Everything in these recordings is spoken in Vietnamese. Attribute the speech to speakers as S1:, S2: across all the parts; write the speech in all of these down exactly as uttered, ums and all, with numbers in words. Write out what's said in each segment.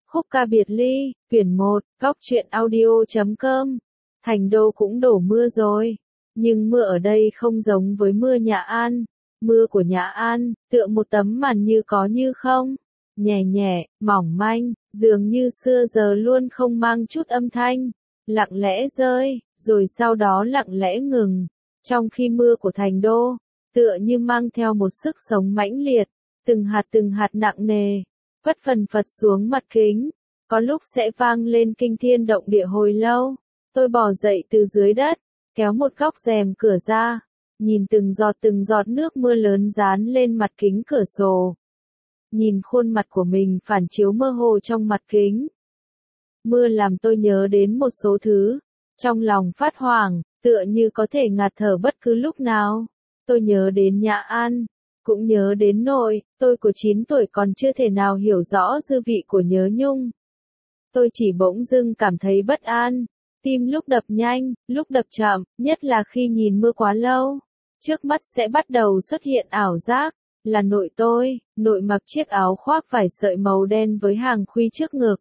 S1: Khúc ca biệt ly, quyển một, góc truyện audio chấm com. Thành đô cũng đổ mưa rồi. Nhưng mưa ở đây không giống với mưa Nhà An. Mưa của Nhà An, tựa một tấm màn như có như không. Nhẹ nhẹ, mỏng manh, dường như xưa giờ luôn không mang chút âm thanh. Lặng lẽ rơi, rồi sau đó lặng lẽ ngừng. Trong khi mưa của thành đô, tựa như mang theo một sức sống mãnh liệt. Từng hạt từng hạt nặng nề, phất phần phật xuống mặt kính, có lúc sẽ vang lên kinh thiên động địa hồi lâu. Tôi bò dậy từ dưới đất, kéo một góc rèm cửa ra, nhìn từng giọt từng giọt nước mưa lớn dán lên mặt kính cửa sổ. Nhìn khuôn mặt của mình phản chiếu mơ hồ trong mặt kính. Mưa làm tôi nhớ đến một số thứ, trong lòng phát hoảng, tựa như có thể ngạt thở bất cứ lúc nào. Tôi nhớ đến Nhà An. Cũng nhớ đến nội, tôi của chín tuổi còn chưa thể nào hiểu rõ dư vị của nhớ nhung. Tôi chỉ bỗng dưng cảm thấy bất an, tim lúc đập nhanh, lúc đập chậm, nhất là khi nhìn mưa quá lâu. Trước mắt sẽ bắt đầu xuất hiện ảo giác, là nội tôi, nội mặc chiếc áo khoác vải sợi màu đen với hàng khuy trước ngực.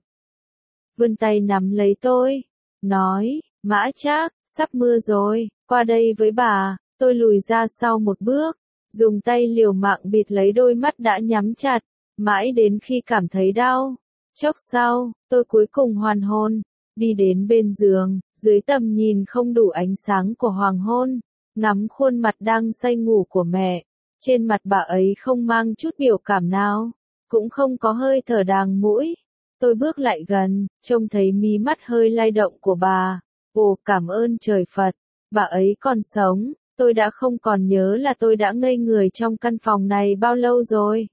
S1: Vươn tay nắm lấy tôi, nói, Mã Trác, sắp mưa rồi, qua đây với bà. Tôi lùi ra sau một bước, dùng tay liều mạng bịt lấy đôi mắt đã nhắm chặt, mãi đến khi cảm thấy đau. Chốc sau, tôi cuối cùng hoàn hồn, đi đến bên giường, dưới tầm nhìn không đủ ánh sáng của hoàng hôn, ngắm khuôn mặt đang say ngủ của mẹ. Trên mặt bà ấy không mang chút biểu cảm nào, cũng không có hơi thở đàng mũi. Tôi bước lại gần, trông thấy mí mắt hơi lay động của bà. Ồ, cảm ơn trời Phật, bà ấy còn sống. Tôi đã không còn nhớ là tôi đã ngây người trong căn phòng này bao lâu rồi.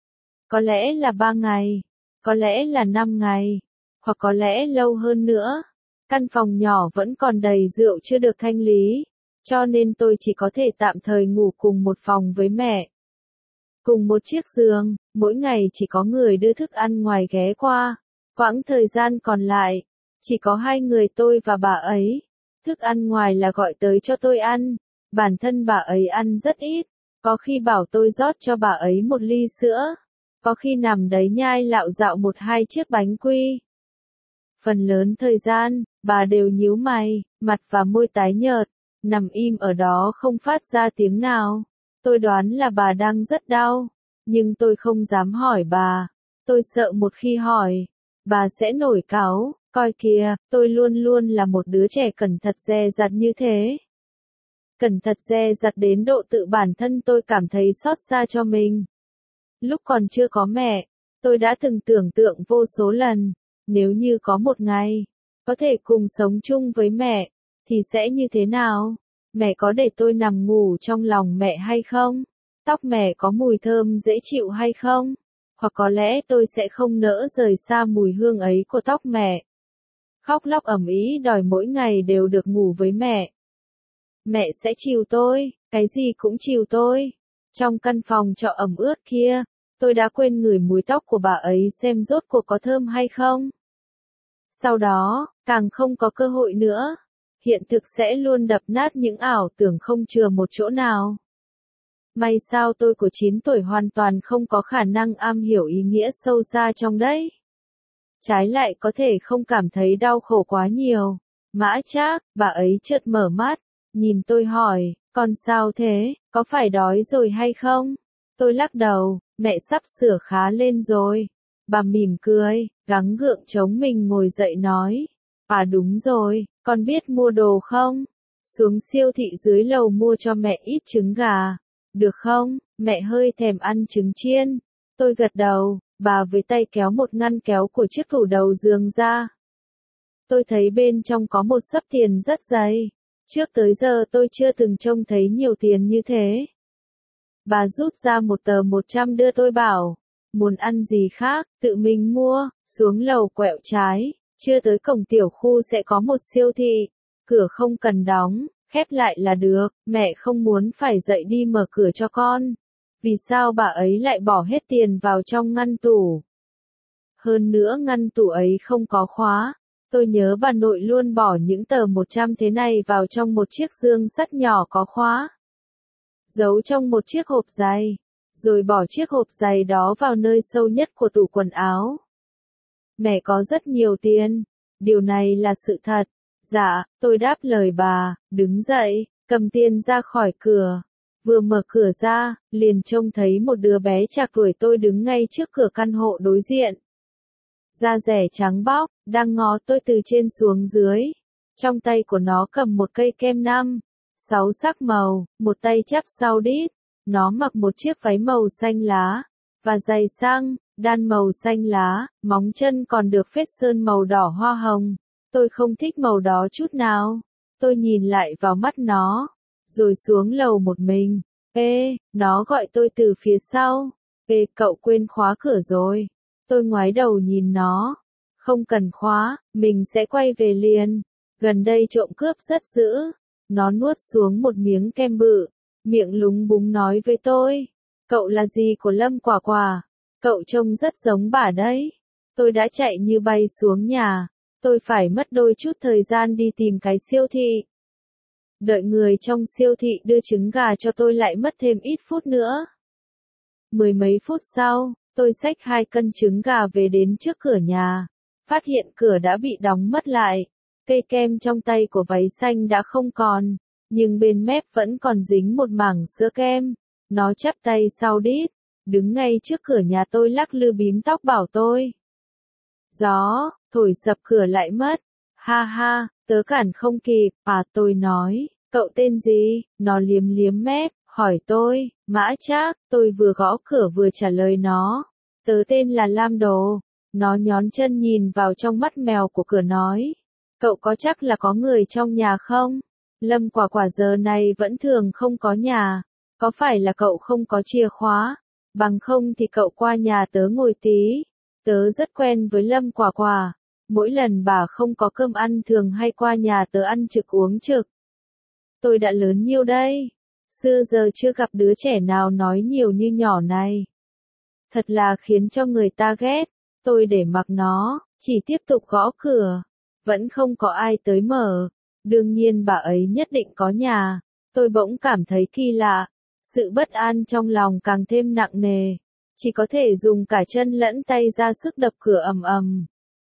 S1: Có lẽ là ba ngày, có lẽ là năm ngày, hoặc có lẽ lâu hơn nữa. Căn phòng nhỏ vẫn còn đầy rượu chưa được thanh lý, cho nên tôi chỉ có thể tạm thời ngủ cùng một phòng với mẹ. Cùng một chiếc giường, mỗi ngày chỉ có người đưa thức ăn ngoài ghé qua. Quãng thời gian còn lại, chỉ có hai người tôi và bà ấy. Thức ăn ngoài là gọi tới cho tôi ăn. Bản thân bà ấy ăn rất ít, có khi bảo tôi rót cho bà ấy một ly sữa, có khi nằm đấy nhai lạo dạo một hai chiếc bánh quy. Phần lớn thời gian, bà đều nhíu mày, mặt và môi tái nhợt, nằm im ở đó không phát ra tiếng nào. Tôi đoán là bà đang rất đau, nhưng tôi không dám hỏi bà. Tôi sợ một khi hỏi, bà sẽ nổi cáu, coi kìa, tôi luôn luôn là một đứa trẻ cẩn thận dè dặt như thế. Cẩn thận dè dặt đến độ tự bản thân tôi cảm thấy xót xa cho mình. Lúc còn chưa có mẹ, tôi đã từng tưởng tượng vô số lần, nếu như có một ngày, có thể cùng sống chung với mẹ, thì sẽ như thế nào? Mẹ có để tôi nằm ngủ trong lòng mẹ hay không? Tóc mẹ có mùi thơm dễ chịu hay không? Hoặc có lẽ tôi sẽ không nỡ rời xa mùi hương ấy của tóc mẹ. Khóc lóc ầm ĩ đòi mỗi ngày đều được ngủ với mẹ. Mẹ sẽ chiều tôi, cái gì cũng chiều tôi. Trong căn phòng trọ ẩm ướt kia, tôi đã quên ngửi mùi tóc của bà ấy xem rốt cuộc có thơm hay không. Sau đó, càng không có cơ hội nữa. Hiện thực sẽ luôn đập nát những ảo tưởng không chừa một chỗ nào. May sao tôi của chín tuổi hoàn toàn không có khả năng am hiểu ý nghĩa sâu xa trong đấy. Trái lại có thể không cảm thấy đau khổ quá nhiều. Mã Trác, bà ấy chợt mở mắt. Nhìn tôi hỏi, con sao thế, có phải đói rồi hay không? Tôi lắc đầu, mẹ sắp sửa khá lên rồi. Bà mỉm cười, gắng gượng chống mình ngồi dậy nói. À đúng rồi, con biết mua đồ không? Xuống siêu thị dưới lầu mua cho mẹ ít trứng gà. Được không? Mẹ hơi thèm ăn trứng chiên. Tôi gật đầu, bà với tay kéo một ngăn kéo của chiếc tủ đầu giường ra. Tôi thấy bên trong có một xấp tiền rất dày. Trước tới giờ tôi chưa từng trông thấy nhiều tiền như thế. Bà rút ra một tờ một trăm đưa tôi bảo, muốn ăn gì khác, tự mình mua, xuống lầu quẹo trái, chưa tới cổng tiểu khu sẽ có một siêu thị, cửa không cần đóng, khép lại là được, mẹ không muốn phải dậy đi mở cửa cho con. Vì sao bà ấy lại bỏ hết tiền vào trong ngăn tủ? Hơn nữa ngăn tủ ấy không có khóa. Tôi nhớ bà nội luôn bỏ những tờ một trăm thế này vào trong một chiếc dương sắt nhỏ có khóa. Giấu trong một chiếc hộp giày. Rồi bỏ chiếc hộp giày đó vào nơi sâu nhất của tủ quần áo. Mẹ có rất nhiều tiền. Điều này là sự thật. Dạ, tôi đáp lời bà, đứng dậy, cầm tiền ra khỏi cửa. Vừa mở cửa ra, liền trông thấy một đứa bé trạc tuổi tôi đứng ngay trước cửa căn hộ đối diện. Da rẻ trắng bóc, đang ngó tôi từ trên xuống dưới. Trong tay của nó cầm một cây kem năm, sáu sắc màu, một tay chắp sau đít. Nó mặc một chiếc váy màu xanh lá, và giày sang, đan màu xanh lá, móng chân còn được phết sơn màu đỏ hoa hồng. Tôi không thích màu đó chút nào. Tôi nhìn lại vào mắt nó, rồi xuống lầu một mình. Ê, nó gọi tôi từ phía sau. Ê, cậu quên khóa cửa rồi. Tôi ngoái đầu nhìn nó. Không cần khóa, mình sẽ quay về liền. Gần đây trộm cướp rất dữ. Nó nuốt xuống một miếng kem bự, miệng lúng búng nói với tôi. Cậu là gì của Lâm Quả Quả? Cậu trông rất giống bà đấy. Tôi đã chạy như bay xuống nhà. Tôi phải mất đôi chút thời gian đi tìm cái siêu thị. Đợi người trong siêu thị đưa trứng gà cho tôi lại mất thêm ít phút nữa. Mười mấy phút sau, tôi xách hai cân trứng gà về đến trước cửa nhà. Phát hiện cửa đã bị đóng mất lại. Cây kem trong tay của váy xanh đã không còn, nhưng bên mép vẫn còn dính một mảng sữa kem. Nó chắp tay sau đít, đứng ngay trước cửa nhà tôi lắc lư bím tóc bảo tôi. Gió, thổi sập cửa lại mất. Ha ha, tớ cản không kịp. À, tôi nói, cậu tên gì? Nó liếm liếm mép, hỏi tôi. Mã Trác. Tôi vừa gõ cửa vừa trả lời nó. Tớ tên là Lam Đồ. Nó nhón chân nhìn vào trong mắt mèo của cửa nói. Cậu có chắc là có người trong nhà không? Lâm Quả Quả giờ này vẫn thường không có nhà. Có phải là cậu không có chìa khóa? Bằng không thì cậu qua nhà tớ ngồi tí. Tớ rất quen với Lâm Quả Quả. Mỗi lần bà không có cơm ăn thường hay qua nhà tớ ăn trực uống trực. Tôi đã lớn nhiêu đây? Xưa giờ chưa gặp đứa trẻ nào nói nhiều như nhỏ này. Thật là khiến cho người ta ghét. Tôi để mặc nó, chỉ tiếp tục gõ cửa. Vẫn không có ai tới mở. Đương nhiên bà ấy nhất định có nhà. Tôi bỗng cảm thấy kỳ lạ. Sự bất an trong lòng càng thêm nặng nề. Chỉ có thể dùng cả chân lẫn tay ra sức đập cửa ầm ầm.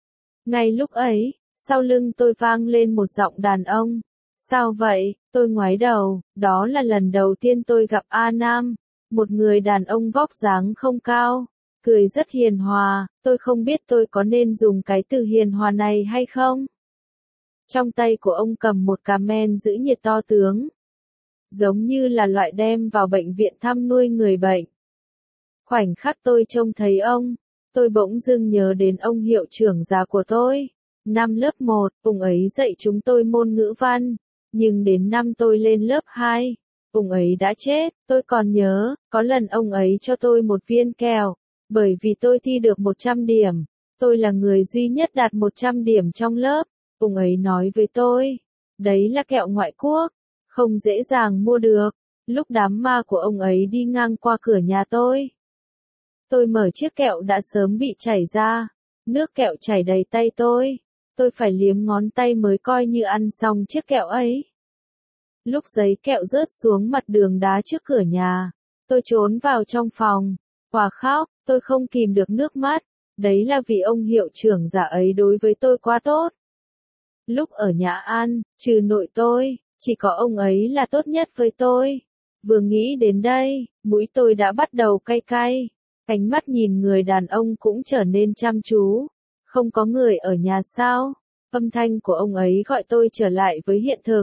S1: Ngay lúc ấy, sau lưng tôi vang lên một giọng đàn ông. Sao vậy? Tôi ngoái đầu, đó là lần đầu tiên tôi gặp A Nam. Một người đàn ông vóc dáng không cao, cười rất hiền hòa. Tôi không biết tôi có nên dùng cái từ hiền hòa này hay không. Trong tay của ông cầm một cà men giữ nhiệt to tướng. Giống như là loại đem vào bệnh viện thăm nuôi người bệnh. Khoảnh khắc tôi trông thấy ông, tôi bỗng dưng nhớ đến ông hiệu trưởng già của tôi. Năm lớp một, ông ấy dạy chúng tôi môn ngữ văn. Nhưng đến năm tôi lên lớp hai, ông ấy đã chết. Tôi còn nhớ, có lần ông ấy cho tôi một viên kẹo. Bởi vì tôi thi được một trăm điểm. Tôi là người duy nhất đạt một trăm điểm trong lớp. Ông ấy nói với tôi, đấy là kẹo ngoại quốc, không dễ dàng mua được. Lúc đám ma của ông ấy đi ngang qua cửa nhà tôi, tôi mở chiếc kẹo đã sớm bị chảy ra, nước kẹo chảy đầy tay tôi. Tôi phải liếm ngón tay mới coi như ăn xong chiếc kẹo ấy. Lúc giấy kẹo rớt xuống mặt đường đá trước cửa nhà, tôi trốn vào trong phòng, hòa khóc. Tôi không kìm được nước mắt. Đấy là vì ông hiệu trưởng già ấy đối với tôi quá tốt. Lúc ở nhà ăn, trừ nội tôi, chỉ có ông ấy là tốt nhất với tôi. Vừa nghĩ đến đây, mũi tôi đã bắt đầu cay cay. Ánh mắt nhìn người đàn ông cũng trở nên chăm chú. Không có người ở nhà sao? Âm thanh của ông ấy gọi tôi trở lại với hiện thực.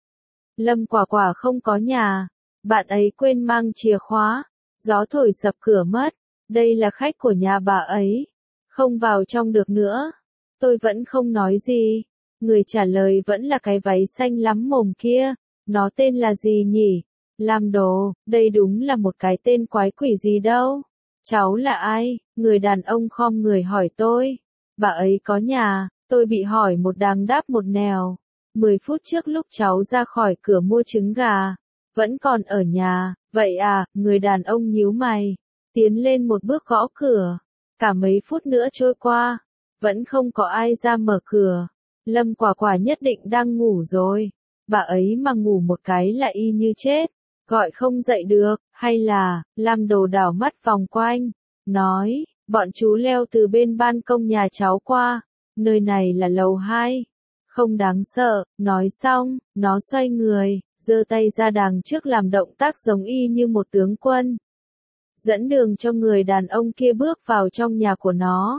S1: Lâm Quả Quả không có nhà. Bạn ấy quên mang chìa khóa. Gió thổi sập cửa mất. Đây là khách của nhà bà ấy. Không vào trong được nữa. Tôi vẫn không nói gì. Người trả lời vẫn là cái váy xanh lắm mồm kia. Nó tên là gì nhỉ? Lam Đồ. Đây đúng là một cái tên quái quỷ gì đâu. Cháu là ai? Người đàn ông khom người hỏi tôi. Bà ấy có nhà. Tôi bị hỏi một đằng đáp một nẻo. Mười phút trước lúc cháu ra khỏi cửa mua trứng gà. Vẫn còn ở nhà. Vậy à? Người đàn ông nhíu mày. Tiến lên một bước gõ cửa. Cả mấy phút nữa trôi qua. Vẫn không có ai ra mở cửa. Lâm Quả Quả nhất định đang ngủ rồi. Bà ấy mà ngủ một cái là y như chết. Gọi không dậy được. Hay là, Lam Đồ đảo mắt vòng quanh. Nói, Bọn chú leo từ bên ban công nhà cháu qua, nơi này là lầu hai. Không đáng sợ, nói xong, nó xoay người, giơ tay ra đằng trước làm động tác giống y như một tướng quân. Dẫn đường cho người đàn ông kia bước vào trong nhà của nó.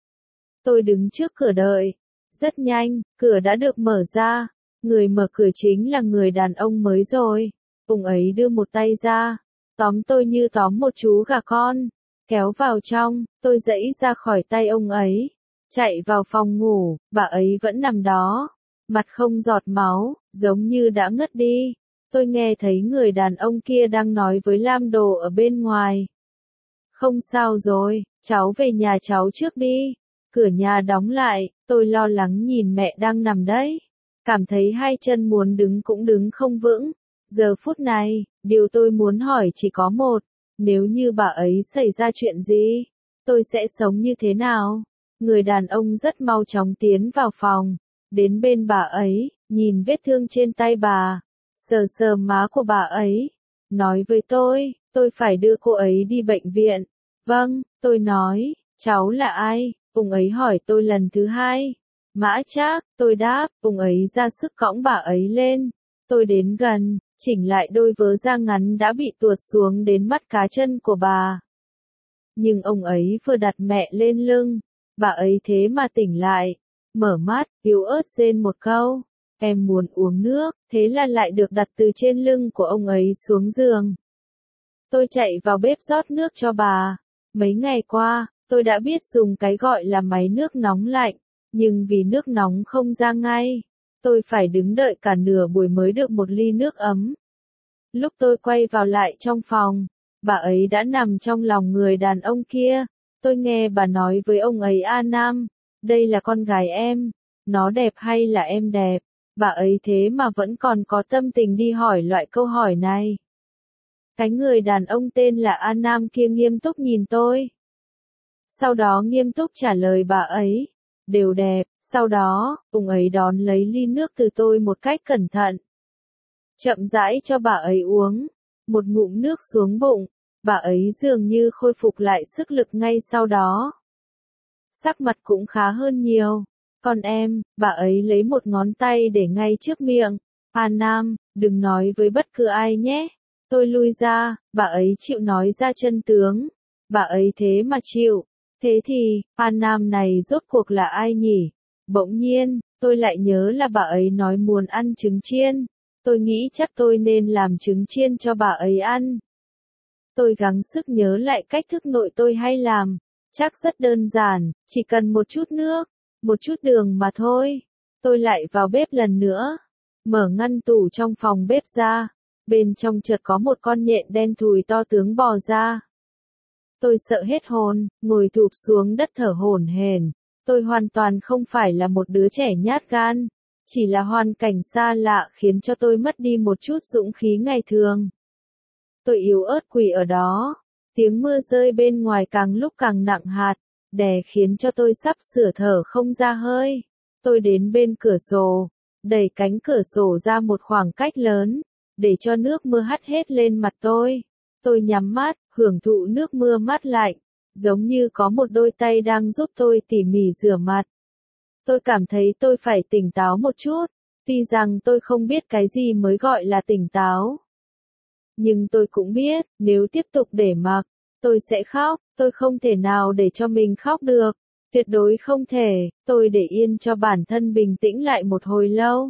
S1: Tôi đứng trước cửa đợi. Rất nhanh, cửa đã được mở ra. Người mở cửa chính là người đàn ông mới rồi. Ông ấy đưa một tay ra, tóm tôi như tóm một chú gà con. Kéo vào trong, tôi giãy ra khỏi tay ông ấy. Chạy vào phòng ngủ, bà ấy vẫn nằm đó. Mặt không giọt máu, giống như đã ngất đi. Tôi nghe thấy người đàn ông kia đang nói với Lam Đồ ở bên ngoài. Không sao rồi, cháu về nhà cháu trước đi. Cửa nhà đóng lại, tôi lo lắng nhìn mẹ đang nằm đấy. Cảm thấy hai chân muốn đứng cũng đứng không vững. Giờ phút này, điều tôi muốn hỏi chỉ có một. Nếu như bà ấy xảy ra chuyện gì, tôi sẽ sống như thế nào? Người đàn ông rất mau chóng tiến vào phòng. Đến bên bà ấy, nhìn vết thương trên tay bà. Sờ sờ má của bà ấy. Nói với tôi, tôi phải đưa cô ấy đi bệnh viện. Vâng, tôi nói, cháu là ai? Ông ấy hỏi tôi lần thứ hai. Mã Trác, tôi đáp, ông ấy ra sức cõng bà ấy lên. Tôi đến gần, chỉnh lại đôi vớ da ngắn đã bị tuột xuống đến mắt cá chân của bà. Nhưng ông ấy vừa đặt mẹ lên lưng, bà ấy thế mà tỉnh lại, mở mắt, yếu ớt rên một câu. Em muốn uống nước, thế là lại được đặt từ trên lưng của ông ấy xuống giường. Tôi chạy vào bếp rót nước cho bà. Mấy ngày qua, tôi đã biết dùng cái gọi là máy nước nóng lạnh, nhưng vì nước nóng không ra ngay, tôi phải đứng đợi cả nửa buổi mới được một ly nước ấm. Lúc tôi quay vào lại trong phòng, bà ấy đã nằm trong lòng người đàn ông kia. Tôi nghe bà nói với ông ấy: A Nam, đây là con gái em, nó đẹp hay là em đẹp? Bà ấy thế mà vẫn còn có tâm tình đi hỏi loại câu hỏi này. Cái người đàn ông tên là A Nam kia nghiêm túc nhìn tôi. Sau đó nghiêm túc trả lời bà ấy, đều đẹp. Sau đó, ông ấy đón lấy ly nước từ tôi một cách cẩn thận. Chậm rãi cho bà ấy uống. Một ngụm nước xuống bụng, bà ấy dường như khôi phục lại sức lực ngay sau đó. Sắc mặt cũng khá hơn nhiều. Còn em, bà ấy lấy một ngón tay để ngay trước miệng. A Nam, đừng nói với bất cứ ai nhé. Tôi lui ra, bà ấy chịu nói ra chân tướng. Bà ấy thế mà chịu. Thế thì, A Nam này rốt cuộc là ai nhỉ? Bỗng nhiên, tôi lại nhớ là bà ấy nói muốn ăn trứng chiên. Tôi nghĩ chắc tôi nên làm trứng chiên cho bà ấy ăn. Tôi gắng sức nhớ lại cách thức nội tôi hay làm. Chắc rất đơn giản, chỉ cần một chút nước, một chút đường mà thôi. Tôi lại vào bếp lần nữa. Mở ngăn tủ trong phòng bếp ra. Bên trong chợt có một con nhện đen thùi to tướng bò ra. Tôi sợ hết hồn, ngồi thụp xuống đất thở hổn hển. Tôi hoàn toàn không phải là một đứa trẻ nhát gan. Chỉ là hoàn cảnh xa lạ khiến cho tôi mất đi một chút dũng khí ngày thường. Tôi yếu ớt quỳ ở đó. Tiếng mưa rơi bên ngoài càng lúc càng nặng hạt, đè khiến cho tôi sắp sửa thở không ra hơi. Tôi đến bên cửa sổ, đẩy cánh cửa sổ ra một khoảng cách lớn, để cho nước mưa hắt hết lên mặt tôi. Tôi nhắm mắt, hưởng thụ nước mưa mát lạnh, giống như có một đôi tay đang giúp tôi tỉ mỉ rửa mặt. Tôi cảm thấy tôi phải tỉnh táo một chút, tuy rằng tôi không biết cái gì mới gọi là tỉnh táo. Nhưng tôi cũng biết, nếu tiếp tục để mặc, tôi sẽ khóc, tôi không thể nào để cho mình khóc được. Tuyệt đối không thể, tôi để yên cho bản thân bình tĩnh lại một hồi lâu.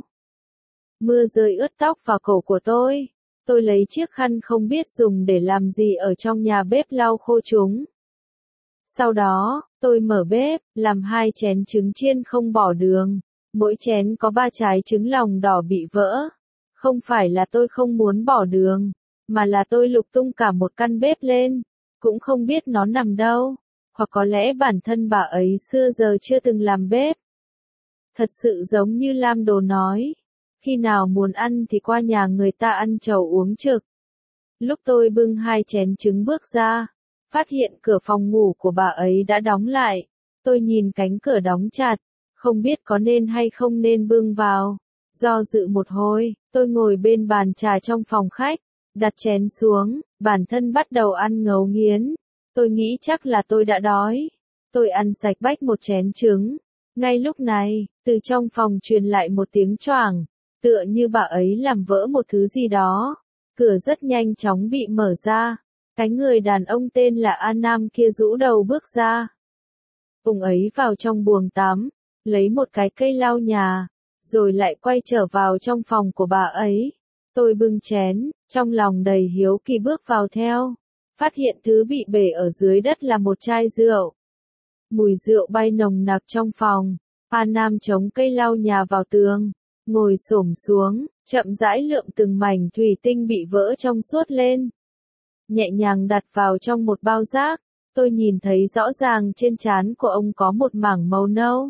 S1: Mưa rơi ướt tóc vào cổ của tôi. Tôi lấy chiếc khăn không biết dùng để làm gì ở trong nhà bếp lau khô chúng. Sau đó, tôi mở bếp, làm hai chén trứng chiên không bỏ đường. Mỗi chén có ba trái trứng lòng đỏ bị vỡ. Không phải là tôi không muốn bỏ đường, mà là tôi lục tung cả một căn bếp lên. Cũng không biết nó nằm đâu. Hoặc có lẽ bản thân bà ấy xưa giờ chưa từng làm bếp. Thật sự giống như Lam Đồ nói. Khi nào muốn ăn thì qua nhà người ta ăn trầu uống trực. Lúc tôi bưng hai chén trứng bước ra, phát hiện cửa phòng ngủ của bà ấy đã đóng lại. Tôi nhìn cánh cửa đóng chặt, không biết có nên hay không nên bưng vào. Do dự một hồi, tôi ngồi bên bàn trà trong phòng khách, đặt chén xuống, bản thân bắt đầu ăn ngấu nghiến. Tôi nghĩ chắc là tôi đã đói. Tôi ăn sạch bách một chén trứng. Ngay lúc này, từ trong phòng truyền lại một tiếng choảng, tựa như bà ấy làm vỡ một thứ gì đó. Cửa rất nhanh chóng bị mở ra. Cái người đàn ông tên là An Nam kia rũ đầu bước ra. Ông ấy vào trong buồng tắm, lấy một cái cây lau nhà, rồi lại quay trở vào trong phòng của bà ấy. Tôi bưng chén, trong lòng đầy hiếu kỳ bước vào theo. Phát hiện thứ bị bể ở dưới đất là một chai rượu. Mùi rượu bay nồng nặc trong phòng. An Nam chống cây lau nhà vào tường, ngồi xổm xuống, chậm rãi lượm từng mảnh thủy tinh bị vỡ trong suốt lên. Nhẹ nhàng đặt vào trong một bao rác. Tôi nhìn thấy rõ ràng trên trán của ông có một mảng màu nâu.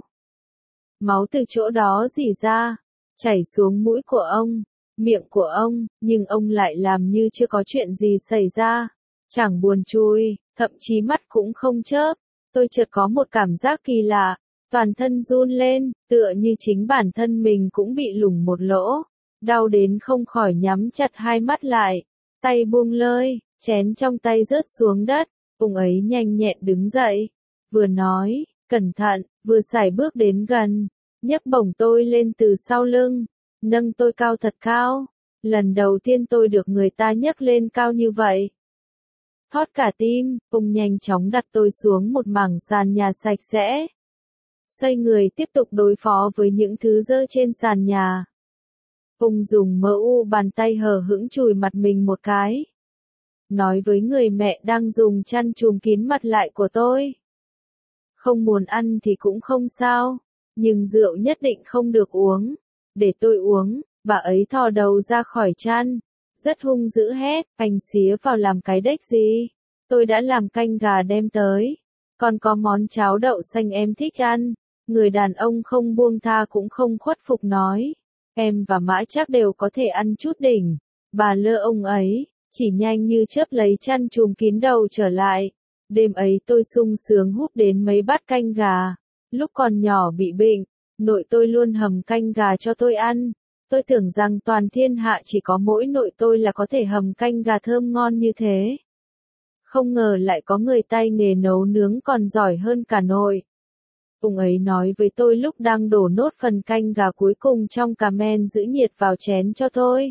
S1: Máu từ chỗ đó rỉ ra, chảy xuống mũi của ông, miệng của ông, nhưng ông lại làm như chưa có chuyện gì xảy ra. Chẳng buồn chui, thậm chí mắt cũng không chớp. Tôi chợt có một cảm giác kỳ lạ, toàn thân run lên, tựa như chính bản thân mình cũng bị lủng một lỗ. Đau đến không khỏi nhắm chặt hai mắt lại, tay buông lơi, chén trong tay rớt xuống đất. Ông ấy nhanh nhẹn đứng dậy, vừa nói, cẩn thận, vừa sải bước đến gần, nhấc bổng tôi lên từ sau lưng, nâng tôi cao thật cao. Lần đầu tiên tôi được người ta nhấc lên cao như vậy. Thót cả tim, ông nhanh chóng đặt tôi xuống một mảng sàn nhà sạch sẽ. Xoay người tiếp tục đối phó với những thứ dơ trên sàn nhà. Ông dùng mờ u bàn tay hờ hững chùi mặt mình một cái. Nói với người mẹ đang dùng chăn trùm kín mặt lại của tôi. Không muốn ăn thì cũng không sao, nhưng rượu nhất định không được uống. Để tôi uống, bà ấy thò đầu ra khỏi chăn, rất hung dữ hét, anh xía vào làm cái đếch gì? Tôi đã làm canh gà đem tới, còn có món cháo đậu xanh em thích ăn. Người đàn ông không buông tha cũng không khuất phục nói, em và Mã chắc đều có thể ăn chút đỉnh. Bà lơ ông ấy, chỉ nhanh như chớp lấy chăn trùm kín đầu trở lại. Đêm ấy tôi sung sướng húp đến mấy bát canh gà. Lúc còn nhỏ bị bệnh, nội tôi luôn hầm canh gà cho tôi ăn. Tôi tưởng rằng toàn thiên hạ chỉ có mỗi nội tôi là có thể hầm canh gà thơm ngon như thế. Không ngờ lại có người tay nghề nấu nướng còn giỏi hơn cả nội. Ông ấy nói với tôi lúc đang đổ nốt phần canh gà cuối cùng trong cà men giữ nhiệt vào chén cho tôi.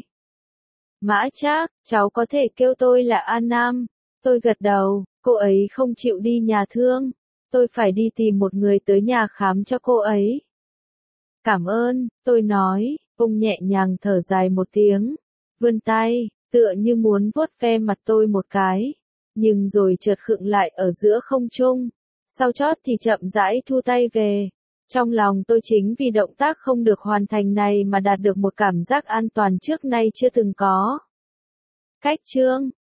S1: Mã Trác, cháu có thể kêu tôi là An Nam. Tôi gật đầu, cô ấy không chịu đi nhà thương. Tôi phải đi tìm một người tới nhà khám cho cô ấy. Cảm ơn, tôi nói, ông nhẹ nhàng thở dài một tiếng. Vươn tay, tựa như muốn vuốt ve mặt tôi một cái. Nhưng rồi chợt khựng lại ở giữa không trung. Sau chót thì chậm rãi thu tay về. Trong lòng tôi chính vì động tác không được hoàn thành này mà đạt được một cảm giác an toàn trước nay chưa từng có. Cách chương